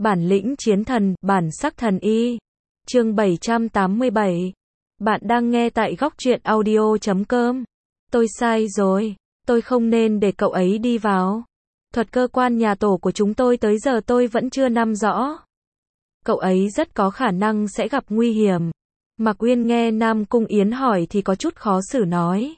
Bản lĩnh chiến thần, bản sắc thần y. Chương 787. Bạn đang nghe tại góc truyện audio.com. Tôi sai rồi. Tôi không nên để cậu ấy đi vào. Thuật cơ quan nhà tổ của chúng tôi tới giờ tôi vẫn chưa nắm rõ. Cậu ấy rất có khả năng sẽ gặp nguy hiểm. Mạc Uyên nghe Nam Cung Yến hỏi thì có chút khó xử nói.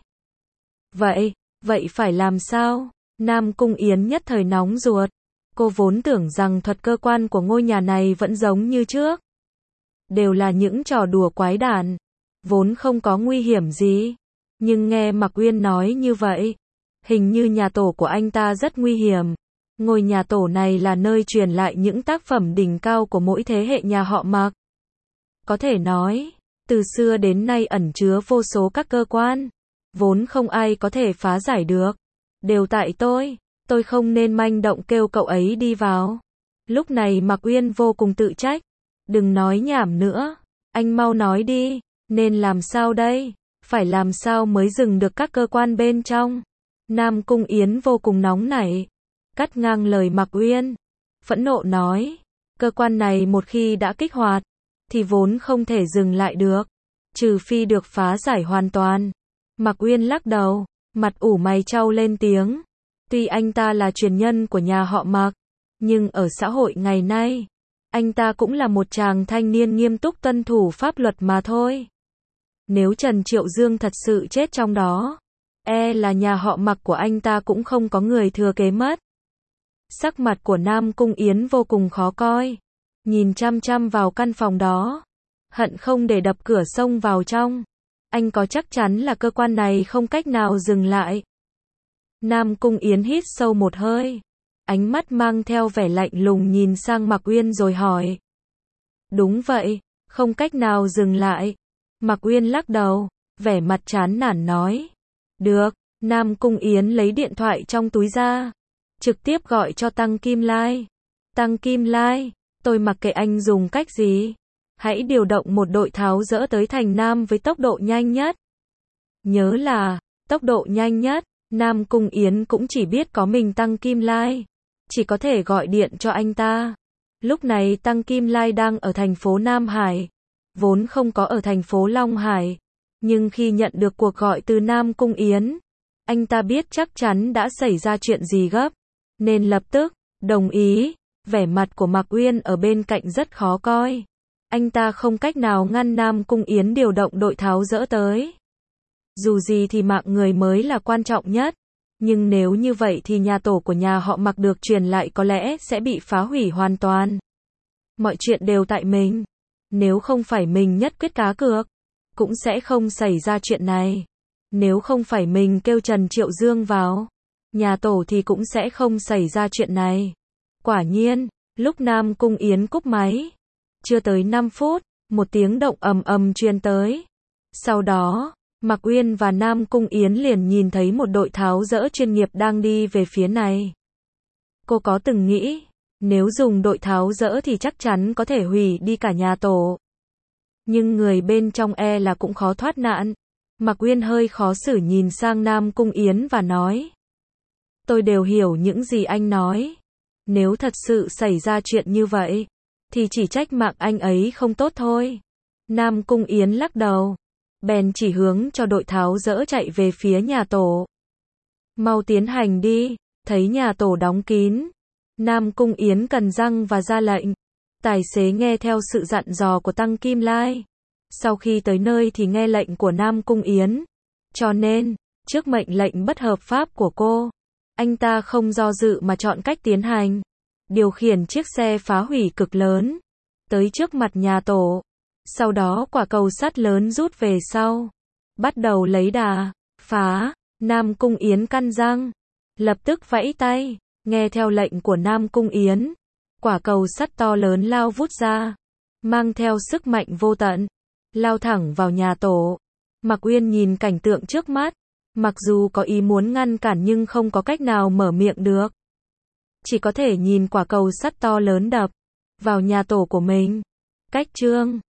Vậy phải làm sao? Nam Cung Yến nhất thời nóng ruột. Cô vốn tưởng rằng thuật cơ quan của ngôi nhà này vẫn giống như trước. Đều là những trò đùa quái đản, vốn không có nguy hiểm gì. Nhưng nghe Mạc Uyên nói như vậy, hình như nhà tổ của anh ta rất nguy hiểm. Ngôi nhà tổ này là nơi truyền lại những tác phẩm đỉnh cao của mỗi thế hệ nhà họ Mạc. Có thể nói, từ xưa đến nay ẩn chứa vô số các cơ quan, vốn không ai có thể phá giải được. Đều tại tôi không nên manh động kêu cậu ấy đi vào. Lúc này Mạc Uyên vô cùng tự trách. Đừng nói nhảm nữa, anh mau nói đi, nên làm sao đây? Phải làm sao mới dừng được các cơ quan bên trong? Nam Cung Yến vô cùng nóng nảy, cắt ngang lời Mạc Uyên, phẫn nộ nói, cơ quan này một khi đã kích hoạt, thì vốn không thể dừng lại được, trừ phi được phá giải hoàn toàn. Mạc Uyên lắc đầu, mặt ủ mày chau lên tiếng. Tuy anh ta là truyền nhân của nhà họ Mạc, nhưng ở xã hội ngày nay, anh ta cũng là một chàng thanh niên nghiêm túc tuân thủ pháp luật mà thôi. Nếu Trần Triệu Dương thật sự chết trong đó, là nhà họ Mạc của anh ta cũng không có người thừa kế mất. Sắc mặt của Nam Cung Yến vô cùng khó coi, nhìn chăm chăm vào căn phòng đó, hận không để đập cửa xông vào trong. Anh có chắc chắn là cơ quan này không cách nào dừng lại. Nam Cung Yến hít sâu một hơi, ánh mắt mang theo vẻ lạnh lùng nhìn sang Mạc Uyên rồi hỏi. Đúng vậy, không cách nào dừng lại. Mạc Uyên lắc đầu, vẻ mặt chán nản nói. Được, Nam Cung Yến lấy điện thoại trong túi ra, trực tiếp gọi cho Tăng Kim Lai. Tăng Kim Lai, tôi mặc kệ anh dùng cách gì, hãy điều động một đội tháo dỡ tới thành Nam với tốc độ nhanh nhất. Nhớ là, tốc độ nhanh nhất. Nam Cung Yến cũng chỉ biết có mình Tăng Kim Lai, chỉ có thể gọi điện cho anh ta. Lúc này Tăng Kim Lai đang ở thành phố Nam Hải, vốn không có ở thành phố Long Hải, nhưng khi nhận được cuộc gọi từ Nam Cung Yến, anh ta biết chắc chắn đã xảy ra chuyện gì gấp, nên lập tức đồng ý. Vẻ mặt của Mạc Uyên ở bên cạnh rất khó coi. Anh ta không cách nào ngăn Nam Cung Yến điều động đội tháo dỡ tới. Dù gì thì mạng người mới là quan trọng nhất, nhưng nếu như vậy thì nhà tổ của nhà họ Mạc được truyền lại có lẽ sẽ bị phá hủy hoàn toàn. Mọi chuyện đều tại mình, nếu không phải mình nhất quyết cá cược, cũng sẽ không xảy ra chuyện này. Nếu không phải mình kêu Trần Triệu Dương vào, nhà tổ thì cũng sẽ không xảy ra chuyện này. Quả nhiên, lúc Nam Cung Yến cúp máy, chưa tới 5 phút, một tiếng động ầm ầm truyền tới. Sau đó, Mạc Uyên và Nam Cung Yến liền nhìn thấy một đội tháo dỡ chuyên nghiệp đang đi về phía này. Cô có từng nghĩ, nếu dùng đội tháo dỡ thì chắc chắn có thể hủy đi cả nhà tổ. Nhưng người bên trong là cũng khó thoát nạn. Mạc Uyên hơi khó xử nhìn sang Nam Cung Yến và nói. Tôi đều hiểu những gì anh nói. Nếu thật sự xảy ra chuyện như vậy, thì chỉ trách mạng anh ấy không tốt thôi. Nam Cung Yến lắc đầu, bèn chỉ hướng cho đội tháo dỡ chạy về phía nhà tổ. Mau tiến hành đi, thấy nhà tổ đóng kín. Nam Cung Yến cắn răng và ra lệnh. Tài xế nghe theo sự dặn dò của Tăng Kim Lai. Sau khi tới nơi thì nghe lệnh của Nam Cung Yến. Cho nên, trước mệnh lệnh bất hợp pháp của cô, anh ta không do dự mà chọn cách tiến hành. Điều khiển chiếc xe phá hủy cực lớn, tới trước mặt nhà tổ. Sau đó quả cầu sắt lớn rút về sau, bắt đầu lấy đà, phá. Nam Cung Yến cắn răng, lập tức vẫy tay, nghe theo lệnh của Nam Cung Yến. Quả cầu sắt to lớn lao vút ra, mang theo sức mạnh vô tận, lao thẳng vào nhà tổ. Mạc Uyên nhìn cảnh tượng trước mắt, mặc dù có ý muốn ngăn cản nhưng không có cách nào mở miệng được. Chỉ có thể nhìn quả cầu sắt to lớn đập vào nhà tổ của mình. Cách chương